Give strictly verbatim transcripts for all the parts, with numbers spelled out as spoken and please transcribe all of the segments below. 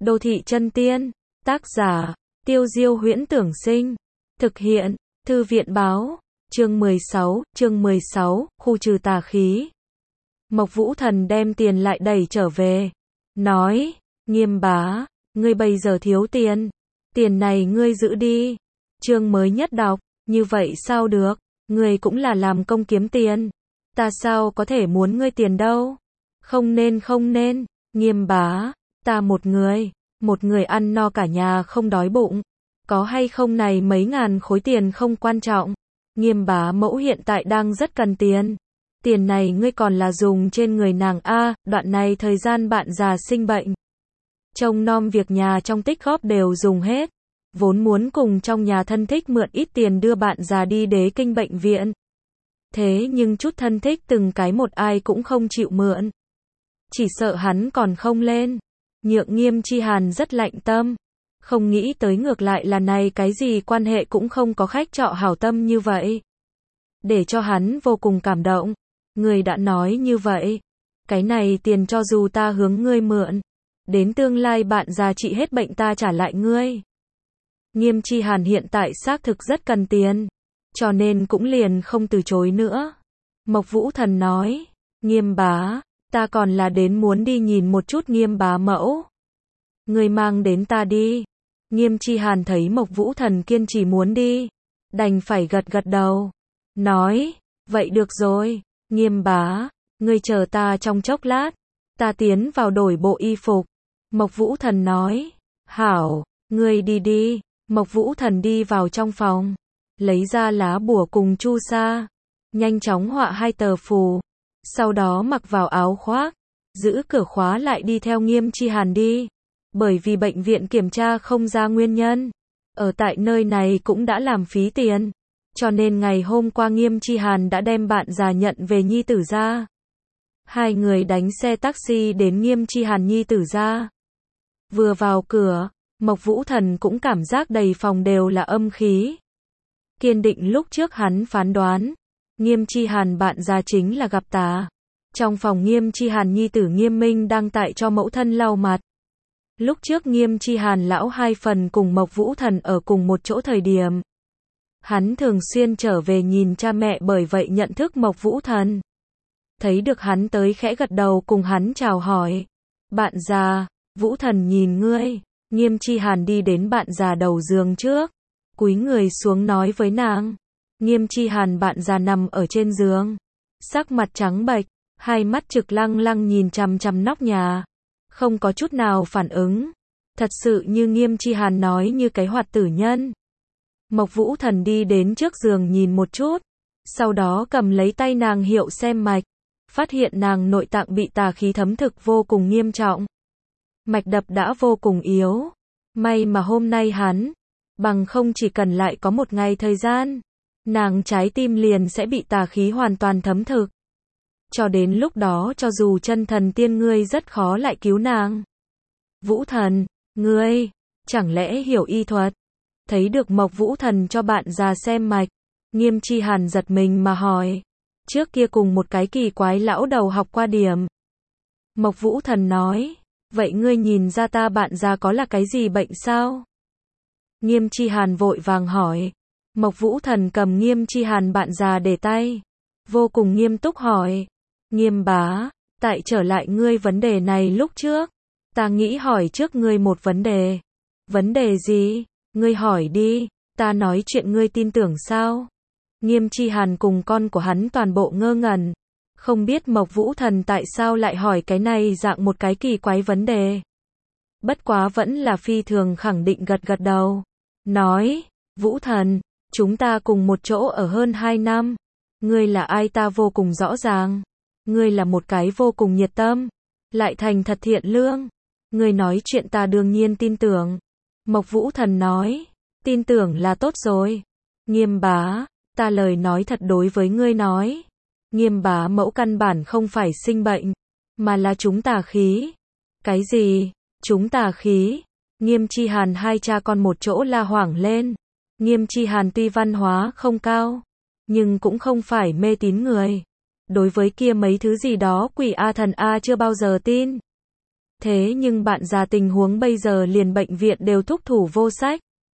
Đô thị chân tiên. Tác giả, Tiêu Diêu Huyễn Tưởng Sinh. Thực hiện, Thư viện Báo. Chương mười sáu, chương mười sáu, khu trừ tà khí. Mộc Vũ Thần đem tiền lại đẩy trở về. Nói, Nghiêm bá, ngươi bây giờ thiếu tiền. Tiền này ngươi giữ đi. Chương mới nhất đọc, như vậy sao được, ngươi cũng là làm công kiếm tiền. Ta sao có thể muốn ngươi tiền đâu. Không nên không nên, Nghiêm bá, ta một người, một người ăn no cả nhà không đói bụng. Có hay không này mấy ngàn khối tiền không quan trọng. Nghiêm bá mẫu hiện tại đang rất cần tiền. Tiền này ngươi còn là dùng trên người nàng a, đoạn này thời gian bạn già sinh bệnh. Trông nom việc nhà trong tích góp đều dùng hết. Vốn muốn cùng trong nhà thân thích mượn ít tiền đưa bạn già đi đế kinh bệnh viện. Thế nhưng chút thân thích từng cái một ai cũng không chịu mượn. Chỉ sợ hắn còn không lên. Nhượng Nghiêm Chi Hàn rất lạnh tâm. Không nghĩ tới ngược lại là này cái gì quan hệ cũng không có khách trọ hảo tâm như vậy. Để cho hắn vô cùng cảm động. Người đã nói như vậy. Cái này tiền cho dù ta hướng ngươi mượn. Đến tương lai bạn già trị hết bệnh ta trả lại ngươi. Nghiêm Chi Hàn hiện tại xác thực rất cần tiền. Cho nên cũng liền không từ chối nữa. Mộc Vũ Thần nói. Nghiêm bá, ta còn là đến muốn đi nhìn một chút Nghiêm bá mẫu. Ngươi mang đến ta đi. Nghiêm Chi Hàn thấy Mộc Vũ Thần kiên trì muốn đi. Đành phải gật gật đầu. Nói, vậy được rồi. Nghiêm bá, ngươi chờ ta trong chốc lát. Ta tiến vào đổi bộ y phục. Mộc Vũ Thần nói. Hảo, ngươi đi đi. Mộc Vũ Thần đi vào trong phòng. Lấy ra lá bùa cùng chu sa. Nhanh chóng họa hai tờ phù. Sau đó mặc vào áo khoác. Giữ cửa khóa lại đi theo Nghiêm Chi Hàn đi. Bởi vì bệnh viện kiểm tra không ra nguyên nhân. Ở tại nơi này cũng đã làm phí tiền. Cho nên ngày hôm qua Nghiêm Chi Hàn đã đem bạn già nhận về nhi tử gia. Hai người đánh xe taxi đến Nghiêm Chi Hàn nhi tử gia. Vừa vào cửa, Mộc Vũ Thần cũng cảm giác đầy phòng đều là âm khí. Kiên định lúc trước hắn phán đoán. Nghiêm Chi Hàn bạn già chính là gặp tà. Trong phòng Nghiêm Chi Hàn nhi tử Nghiêm Minh đang tại cho mẫu thân lau mặt. Lúc trước Nghiêm Chi Hàn lão hai phần cùng Mộc Vũ Thần ở cùng một chỗ thời điểm. Hắn thường xuyên trở về nhìn cha mẹ bởi vậy nhận thức Mộc Vũ Thần. Thấy được hắn tới khẽ gật đầu cùng hắn chào hỏi. Bạn già, Vũ Thần nhìn ngươi. Nghiêm Chi Hàn đi đến bạn già đầu giường trước. Cúi người xuống nói với nàng. Nghiêm Chi Hàn bạn già nằm ở trên giường. Sắc mặt trắng bệch, hai mắt trực lăng lăng nhìn chằm chằm nóc nhà. Không có chút nào phản ứng. Thật sự như Nghiêm Chi Hàn nói như cái hoạt tử nhân. Mộc Vũ Thần đi đến trước giường nhìn một chút. Sau đó cầm lấy tay nàng hiệu xem mạch. Phát hiện nàng nội tạng bị tà khí thấm thực vô cùng nghiêm trọng. Mạch đập đã vô cùng yếu. May mà hôm nay hắn. Bằng không chỉ cần lại có một ngày thời gian. Nàng trái tim liền sẽ bị tà khí hoàn toàn thấm thực. Cho đến lúc đó cho dù chân thần tiên ngươi rất khó lại cứu nàng. Vũ Thần, ngươi, chẳng lẽ hiểu y thuật? Thấy được Mộc Vũ Thần cho bạn già xem mạch. Nghiêm Chi Hàn giật mình mà hỏi. Trước kia cùng một cái kỳ quái lão đầu học qua điểm. Mộc Vũ Thần nói. Vậy ngươi nhìn ra ta bạn già có là cái gì bệnh sao? Nghiêm Chi Hàn vội vàng hỏi. Mộc Vũ Thần cầm Nghiêm Chi Hàn bạn già để tay. Vô cùng nghiêm túc hỏi. Nghiêm bá, tại trở lại ngươi vấn đề này lúc trước. Ta nghĩ hỏi trước ngươi một vấn đề. Vấn đề gì? Ngươi hỏi đi, ta nói chuyện ngươi tin tưởng sao? Nghiêm Chi Hàn cùng con của hắn toàn bộ ngơ ngẩn. Không biết Mộc Vũ Thần tại sao lại hỏi cái này dạng một cái kỳ quái vấn đề. Bất quá vẫn là phi thường khẳng định gật gật đầu. Nói, Vũ Thần, chúng ta cùng một chỗ ở hơn hai năm. Ngươi là ai ta vô cùng rõ ràng. Ngươi là một cái vô cùng nhiệt tâm. Lại thành thật thiện lương. Ngươi nói chuyện ta đương nhiên tin tưởng. Mộc Vũ Thần nói, tin tưởng là tốt rồi. Nghiêm bá, ta lời nói thật đối với ngươi nói. Nghiêm bá mẫu căn bản không phải sinh bệnh, mà là chúng tà khí. Cái gì? Chúng tà khí? Nghiêm Chi Hàn hai cha con một chỗ la hoảng lên. Nghiêm Chi Hàn tuy văn hóa không cao, nhưng cũng không phải mê tín người. Đối với kia mấy thứ gì đó quỷ A thần A chưa bao giờ tin. Thế nhưng bạn già tình huống bây giờ liền bệnh viện đều thúc thủ vô sách.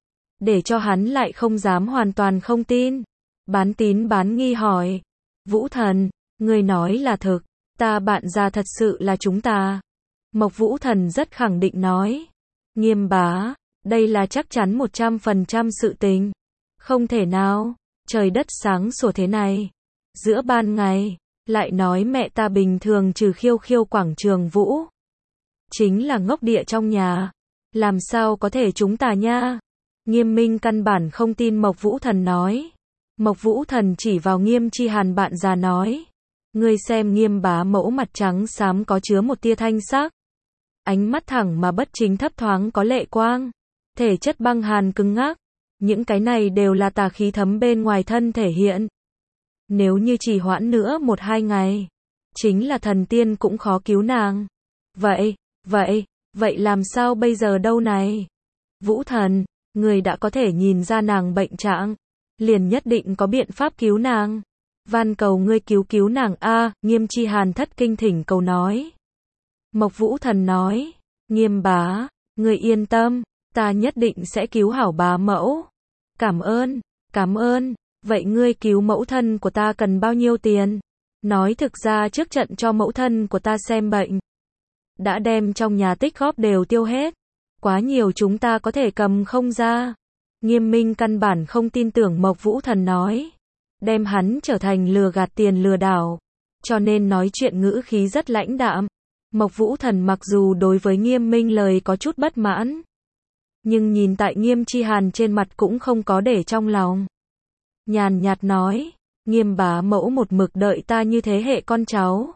Để cho hắn lại không dám hoàn toàn không tin. Bán tín bán nghi hỏi. Vũ Thần, ngươi nói là thực, ta bạn già thật sự là chúng ta. Mộc Vũ Thần rất khẳng định nói. Nghiêm bá, đây là chắc chắn một trăm phần trăm sự tình. Không thể nào, trời đất sáng sủa thế này. Giữa ban ngày, lại nói mẹ ta bình thường trừ khiêu khiêu quảng trường vũ. Chính là ngốc địa trong nhà. Làm sao có thể chúng ta nha? Nghiêm Minh căn bản không tin Mộc Vũ Thần nói. Mộc Vũ Thần chỉ vào Nghiêm Chi Hàn bạn già nói. Ngươi xem Nghiêm bá mẫu mặt trắng xám có chứa một tia thanh sắc. Ánh mắt thẳng mà bất chính thấp thoáng có lệ quang. Thể chất băng hàn cứng ngắc. Những cái này đều là tà khí thấm bên ngoài thân thể hiện. Nếu như chỉ hoãn nữa một hai ngày, chính là thần tiên cũng khó cứu nàng. Vậy, vậy, vậy làm sao bây giờ đâu này? Vũ Thần, người đã có thể nhìn ra nàng bệnh trạng, liền nhất định có biện pháp cứu nàng. Van cầu ngươi cứu cứu nàng a, Nghiêm Chi Hàn thất kinh thỉnh cầu nói. Mộc Vũ Thần nói, Nghiêm bá, ngươi yên tâm, ta nhất định sẽ cứu hảo bá mẫu. Cảm ơn, cảm ơn, vậy ngươi cứu mẫu thân của ta cần bao nhiêu tiền? Nói thực ra trước trận cho mẫu thân của ta xem bệnh, đã đem trong nhà tích góp đều tiêu hết. Quá nhiều chúng ta có thể cầm không ra. Nghiêm Minh căn bản không tin tưởng Mộc Vũ Thần nói. Đem hắn trở thành lừa gạt tiền lừa đảo. Cho nên nói chuyện ngữ khí rất lãnh đạm. Mộc Vũ Thần mặc dù đối với Nghiêm Minh lời có chút bất mãn, nhưng nhìn tại Nghiêm Chi Hàn trên mặt cũng không có để trong lòng. Nhàn nhạt nói, Nghiêm bá mẫu một mực đợi ta như thế hệ con cháu.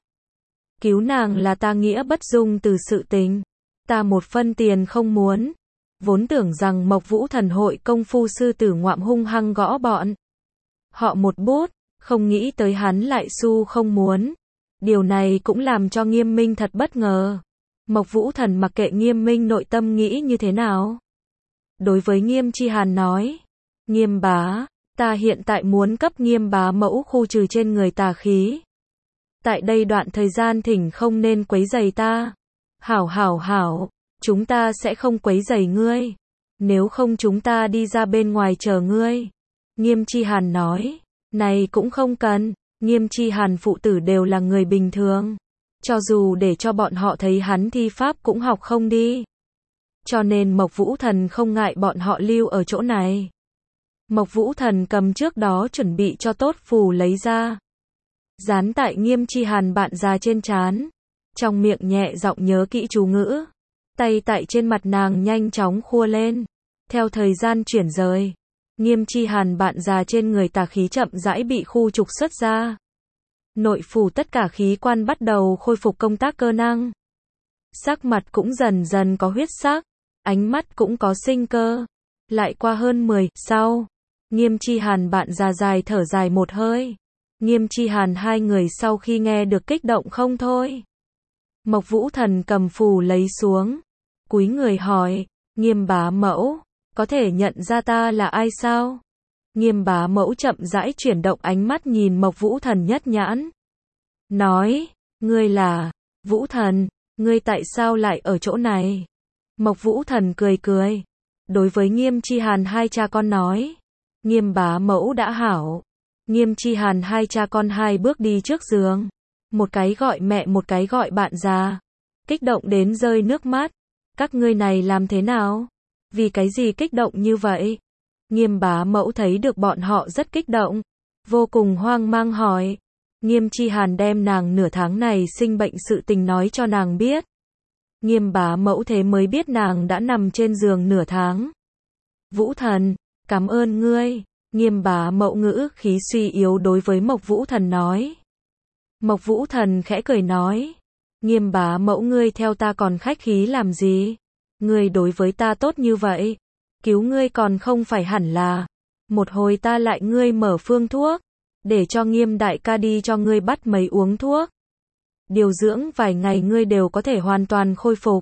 Cứu nàng là ta nghĩa bất dung từ sự tình. Ta một phân tiền không muốn. Vốn tưởng rằng Mộc Vũ Thần hội công phu sư tử ngoạm hung hăng gõ bọn họ một bút, không nghĩ tới hắn lại su không muốn. Điều này cũng làm cho Nghiêm Minh thật bất ngờ. Mộc Vũ Thần mặc kệ Nghiêm Minh nội tâm nghĩ như thế nào. Đối với Nghiêm Chi Hàn nói, Nghiêm bá, ta hiện tại muốn cấp Nghiêm bá mẫu khu trừ trên người tà khí. Tại đây đoạn thời gian thỉnh không nên quấy rầy ta. Hảo hảo hảo, chúng ta sẽ không quấy rầy ngươi. Nếu không chúng ta đi ra bên ngoài chờ ngươi. Nghiêm Chi Hàn nói, này cũng không cần, Nghiêm Chi Hàn phụ tử đều là người bình thường. Cho dù để cho bọn họ thấy hắn thi pháp cũng học không đi. Cho nên Mộc Vũ Thần không ngại bọn họ lưu ở chỗ này. Mộc Vũ Thần cầm trước đó chuẩn bị cho tốt phù lấy ra. Dán tại Nghiêm Chi Hàn bạn già trên trán. Trong miệng nhẹ giọng nhớ kỹ chú ngữ. Tay tại trên mặt nàng nhanh chóng khua lên. Theo thời gian chuyển rời, Nghiêm Chi Hàn bạn già trên người tà khí chậm rãi bị khu trục xuất ra. Nội phủ tất cả khí quan bắt đầu khôi phục công tác cơ năng. Sắc mặt cũng dần dần có huyết sắc, ánh mắt cũng có sinh cơ. Lại qua hơn mười sau, Nghiêm Chi Hàn bạn già dài thở dài một hơi. Nghiêm Chi Hàn hai người sau khi nghe được kích động không thôi. Mộc Vũ Thần cầm phù lấy xuống, cúi người hỏi, Nghiêm bá mẫu, có thể nhận ra ta là ai sao? Nghiêm bá mẫu chậm rãi chuyển động ánh mắt nhìn Mộc Vũ Thần nhất nhãn. Nói, ngươi là, Vũ Thần, ngươi tại sao lại ở chỗ này? Mộc Vũ Thần cười cười. Đối với Nghiêm Chi Hàn hai cha con nói, Nghiêm bá mẫu đã hảo. Nghiêm Chi Hàn hai cha con hai bước đi trước giường. Một cái gọi mẹ một cái gọi bạn già. Kích động đến rơi nước mắt. Các ngươi này làm thế nào? Vì cái gì kích động như vậy? Nghiêm bá mẫu thấy được bọn họ rất kích động. Vô cùng hoang mang hỏi. Nghiêm Chi Hàn đem nàng nửa tháng này sinh bệnh sự tình nói cho nàng biết. Nghiêm bá mẫu thế mới biết nàng đã nằm trên giường nửa tháng. Vũ Thần, cảm ơn ngươi. Nghiêm bá mẫu ngữ khí suy yếu đối với Mộc Vũ Thần nói. Mộc Vũ Thần khẽ cười nói. Nghiêm bá mẫu ngươi theo ta còn khách khí làm gì? Ngươi đối với ta tốt như vậy. Cứu ngươi còn không phải hẳn là. Một hồi ta lại ngươi mở phương thuốc. Để cho Nghiêm đại ca đi cho ngươi bắt mấy uống thuốc. Điều dưỡng vài ngày ngươi đều có thể hoàn toàn khôi phục.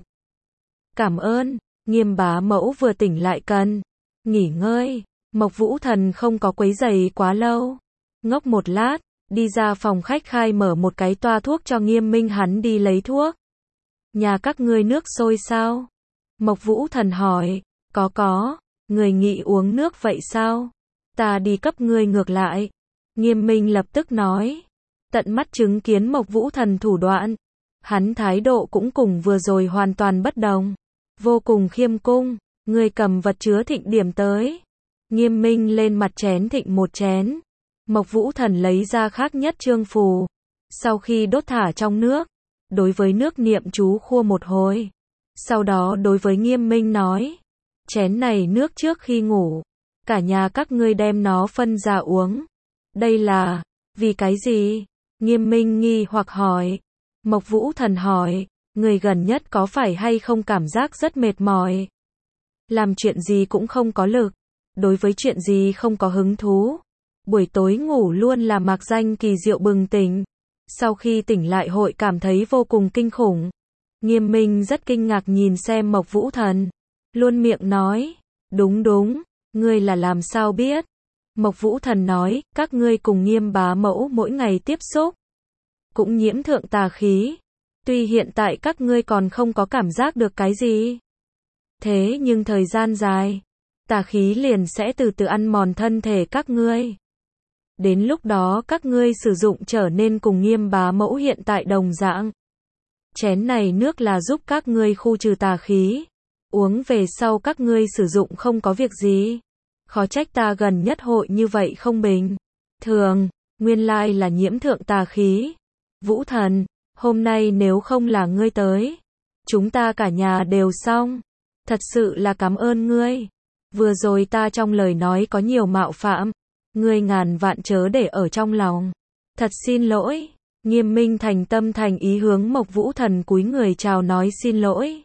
Cảm ơn. Nghiêm bá mẫu vừa tỉnh lại cần nghỉ ngơi. Mộc Vũ Thần không có quấy rầy quá lâu. Ngốc một lát, đi ra phòng khách khai mở một cái toa thuốc cho Nghiêm Minh hắn đi lấy thuốc. Nhà các ngươi nước sôi sao? Mộc Vũ Thần hỏi. Có có, người nghĩ uống nước vậy sao? Ta đi cấp ngươi ngược lại. Nghiêm Minh lập tức nói. Tận mắt chứng kiến Mộc Vũ Thần thủ đoạn. Hắn thái độ cũng cùng vừa rồi hoàn toàn bất đồng. Vô cùng khiêm cung, ngươi cầm vật chứa thịnh điểm tới. Nghiêm Minh lên mặt chén thịnh một chén. Mộc Vũ Thần lấy ra khác nhất chương phù. Sau khi đốt thả trong nước, đối với nước niệm chú khua một hồi. Sau đó đối với Nghiêm Minh nói. Chén này nước trước khi ngủ. Cả nhà các ngươi đem nó phân ra uống. Đây là, vì cái gì? Nghiêm Minh nghi hoặc hỏi. Mộc Vũ Thần hỏi. Người gần nhất có phải hay không cảm giác rất mệt mỏi? Làm chuyện gì cũng không có lực. Đối với chuyện gì không có hứng thú. Buổi tối ngủ luôn là mạc danh kỳ diệu bừng tỉnh. Sau khi tỉnh lại hội cảm thấy vô cùng kinh khủng. Nghiêm Minh rất kinh ngạc nhìn xem Mộc Vũ Thần. Luôn miệng nói. Đúng đúng, ngươi là làm sao biết? Mộc Vũ Thần nói, các ngươi cùng Nghiêm bá mẫu mỗi ngày tiếp xúc. Cũng nhiễm thượng tà khí. Tuy hiện tại các ngươi còn không có cảm giác được cái gì. Thế nhưng thời gian dài, tà khí liền sẽ từ từ ăn mòn thân thể các ngươi. Đến lúc đó các ngươi sử dụng trở nên cùng Nghiêm bá mẫu hiện tại đồng dạng. Chén này nước là giúp các ngươi khu trừ tà khí. Uống về sau các ngươi sử dụng không có việc gì. Khó trách ta gần nhất hội như vậy không bình thường, nguyên lai là nhiễm thượng tà khí. Vũ Thần, hôm nay nếu không là ngươi tới, chúng ta cả nhà đều xong. Thật sự là cảm ơn ngươi. Vừa rồi ta trong lời nói có nhiều mạo phạm, ngươi ngàn vạn chớ để ở trong lòng. Thật xin lỗi. Nghiêm Minh thành tâm thành ý hướng Mộc Vũ Thần cúi người chào nói xin lỗi.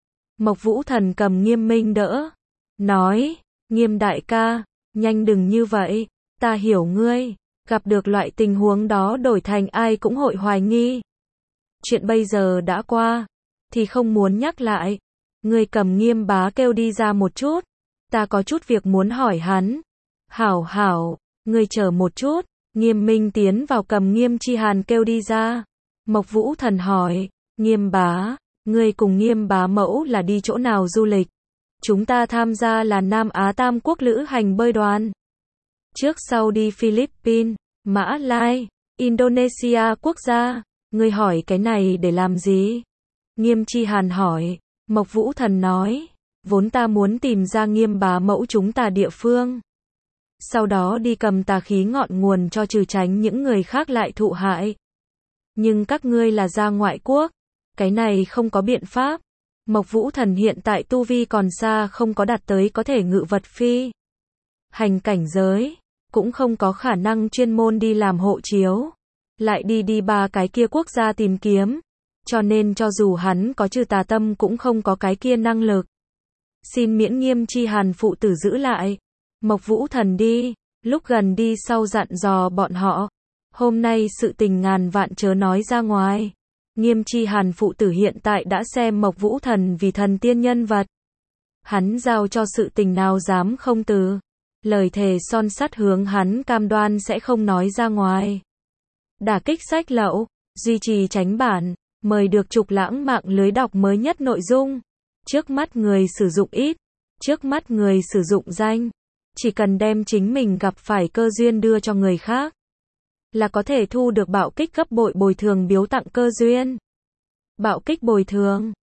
Mộc Vũ Thần cầm Nghiêm Minh đỡ, nói, Nghiêm đại ca, nhanh đừng như vậy, ta hiểu ngươi, gặp được loại tình huống đó đổi thành ai cũng hội hoài nghi. Chuyện bây giờ đã qua, thì không muốn nhắc lại. Ngươi cầm Nghiêm bá kêu đi ra một chút, ta có chút việc muốn hỏi hắn. Hảo hảo, ngươi chờ một chút. Nghiêm Minh tiến vào cầm Nghiêm Chi Hàn kêu đi ra. Mộc Vũ Thần hỏi, Nghiêm bá, ngươi cùng Nghiêm bá mẫu là đi chỗ nào du lịch? Chúng ta tham gia là Nam Á Tam Quốc lữ hành bơi đoàn. Trước sau đi Philippines, Mã Lai, Indonesia quốc gia. Ngươi hỏi cái này để làm gì? Nghiêm Chi Hàn hỏi. Mộc Vũ Thần nói, vốn ta muốn tìm ra Nghiêm bá mẫu chúng ta địa phương. Sau đó đi cầm tà khí ngọn nguồn cho trừ tránh những người khác lại thụ hại. Nhưng các ngươi là ra ngoại quốc, cái này không có biện pháp. Mộc Vũ Thần hiện tại tu vi còn xa không có đạt tới có thể ngự vật phi hành cảnh giới, cũng không có khả năng chuyên môn đi làm hộ chiếu, lại đi đi ba cái kia quốc gia tìm kiếm, cho nên cho dù hắn có trừ tà tâm cũng không có cái kia năng lực. Xin miễn Nghiêm Chi Hàn phụ tử giữ lại. Mộc Vũ Thần đi, lúc gần đi sau dặn dò bọn họ, hôm nay sự tình ngàn vạn chớ nói ra ngoài. Nghiêm Chi Hàn phụ tử hiện tại đã xem Mộc Vũ Thần vì thần tiên nhân vật. Hắn giao cho sự tình nào dám không từ. Lời thề son sắt hướng hắn cam đoan sẽ không nói ra ngoài. Đả kích sách lậu, duy trì tránh bản, mời được Trục Lãng mạng lưới đọc mới nhất nội dung. Trước mắt người sử dụng ít, trước mắt người sử dụng danh. Chỉ cần đem chính mình gặp phải cơ duyên đưa cho người khác, là có thể thu được bạo kích gấp bội bồi thường biếu tặng cơ duyên. Bạo kích bồi thường